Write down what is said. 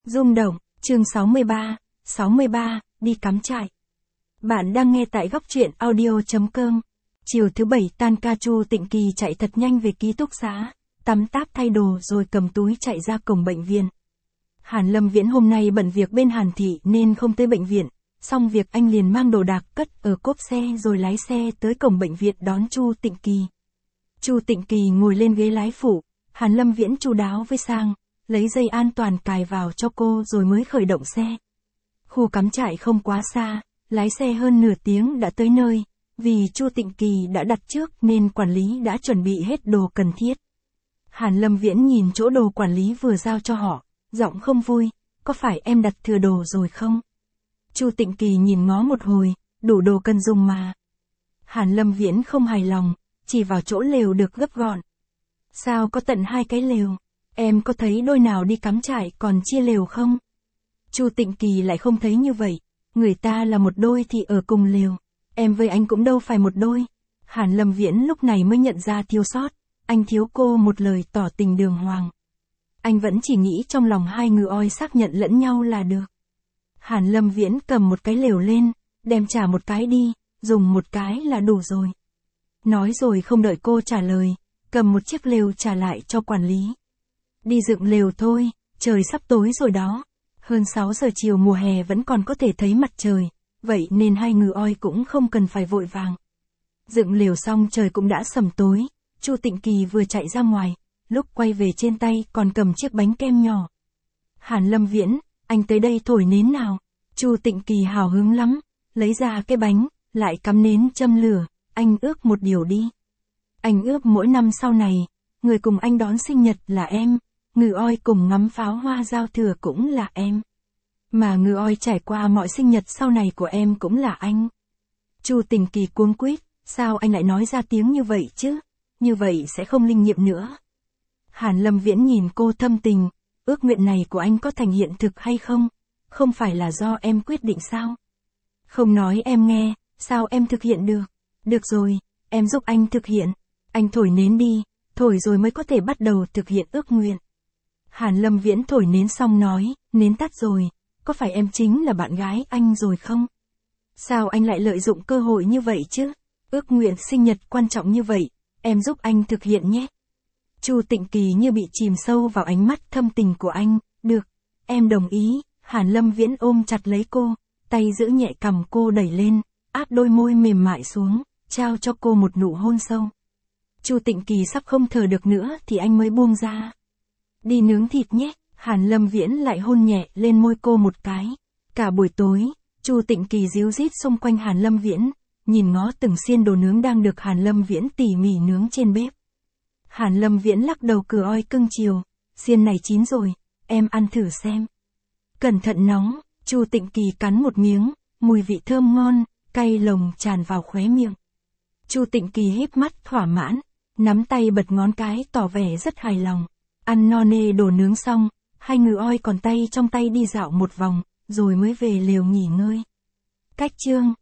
Rung động, chương 63, đi cắm trại. Bạn đang nghe tại góc truyện audio.com. Chiều thứ bảy tan ca Chu Tịnh Kỳ chạy thật nhanh về ký túc xá, tắm táp thay đồ rồi cầm túi chạy ra cổng bệnh viện. Hàn Lâm Viễn hôm nay bận việc bên Hàn Thị nên không tới bệnh viện, xong việc anh liền mang đồ đạc cất ở cốp xe rồi lái xe tới cổng bệnh viện đón Chu Tịnh Kỳ. Chu Tịnh Kỳ ngồi lên ghế lái phụ, Hàn Lâm Viễn chu đáo với sang, lấy dây an toàn cài vào cho cô rồi mới khởi động xe. Khu cắm trại không quá xa, lái xe hơn nửa tiếng đã tới nơi, vì Chu Tịnh Kỳ đã đặt trước nên quản lý đã chuẩn bị hết đồ cần thiết. Hàn Lâm Viễn nhìn chỗ đồ quản lý vừa giao cho họ, giọng không vui, có phải em đặt thừa đồ rồi không? Chu Tịnh Kỳ nhìn ngó một hồi, đủ đồ cần dùng mà. Hàn Lâm Viễn không hài lòng, chỉ vào chỗ lều được gấp gọn. Sao có tận 2 cái lều? Em có thấy đôi nào đi cắm trại còn chia lều không? Chu Tịnh Kỳ lại không thấy như vậy, người ta là một đôi thì ở cùng lều, em với anh cũng đâu phải một đôi. Hàn Lâm Viễn lúc này mới nhận ra thiếu sót, anh thiếu cô một lời tỏ tình đường hoàng. Anh vẫn chỉ nghĩ trong lòng hai người oi xác nhận lẫn nhau là được. Hàn Lâm Viễn cầm một cái lều lên, đem trả một cái đi, dùng một cái là đủ rồi. Nói rồi không đợi cô trả lời, cầm một chiếc lều trả lại cho quản lý. Đi dựng lều thôi, trời sắp tối rồi đó. Hơn 6 giờ chiều mùa hè vẫn còn có thể thấy mặt trời, vậy nên hai người oi cũng không cần phải vội vàng. Dựng lều xong trời cũng đã sầm tối, Chu Tịnh Kỳ vừa chạy ra ngoài, lúc quay về trên tay còn cầm chiếc bánh kem nhỏ. Hàn Lâm Viễn, anh tới đây thổi nến nào. Chu Tịnh Kỳ hào hứng lắm, lấy ra cái bánh, lại cắm nến châm lửa, anh ước một điều đi. Anh ước mỗi năm sau này, người cùng anh đón sinh nhật là em, người oi cùng ngắm pháo hoa giao thừa cũng là em. Mà người oi trải qua mọi sinh nhật sau này của em cũng là anh. Chu Tịnh Kỳ cuống quýt, sao anh lại nói ra tiếng như vậy chứ? Như vậy sẽ không linh nghiệm nữa. Hàn Lâm Viễn nhìn cô thâm tình, ước nguyện này của anh có thành hiện thực hay không? Không phải là do em quyết định sao? Không nói em nghe, sao em thực hiện được? Được rồi, em giúp anh thực hiện. Anh thổi nến đi, thổi rồi mới có thể bắt đầu thực hiện ước nguyện. Hàn Lâm Viễn thổi nến xong nói, nến tắt rồi, có phải em chính là bạn gái anh rồi không? Sao anh lại lợi dụng cơ hội như vậy chứ? Ước nguyện sinh nhật quan trọng như vậy, em giúp anh thực hiện nhé. Chu Tịnh Kỳ như bị chìm sâu vào ánh mắt thâm tình của anh, được, em đồng ý. Hàn Lâm Viễn ôm chặt lấy cô, tay giữ nhẹ cằm cô đẩy lên, áp đôi môi mềm mại xuống, trao cho cô một nụ hôn sâu. Chu Tịnh Kỳ sắp không thở được nữa thì anh mới buông ra. Đi nướng thịt nhé. Hàn Lâm Viễn lại hôn nhẹ lên môi cô một cái. Cả buổi tối, Chu Tịnh Kỳ ríu rít xung quanh Hàn Lâm Viễn, nhìn ngó từng xiên đồ nướng đang được Hàn Lâm Viễn tỉ mỉ nướng trên bếp. Hàn Lâm Viễn lắc đầu cười oi cưng chiều, xiên này chín rồi, em ăn thử xem. Cẩn thận nóng. Chu Tịnh Kỳ cắn một miếng, mùi vị thơm ngon, cay lồng tràn vào khóe miệng. Chu Tịnh Kỳ híp mắt thỏa mãn, nắm tay bật ngón cái tỏ vẻ rất hài lòng. Ăn no nê đồ nướng xong, hai người oi còn tay trong tay đi dạo một vòng, rồi mới về lều nghỉ ngơi. Cách chương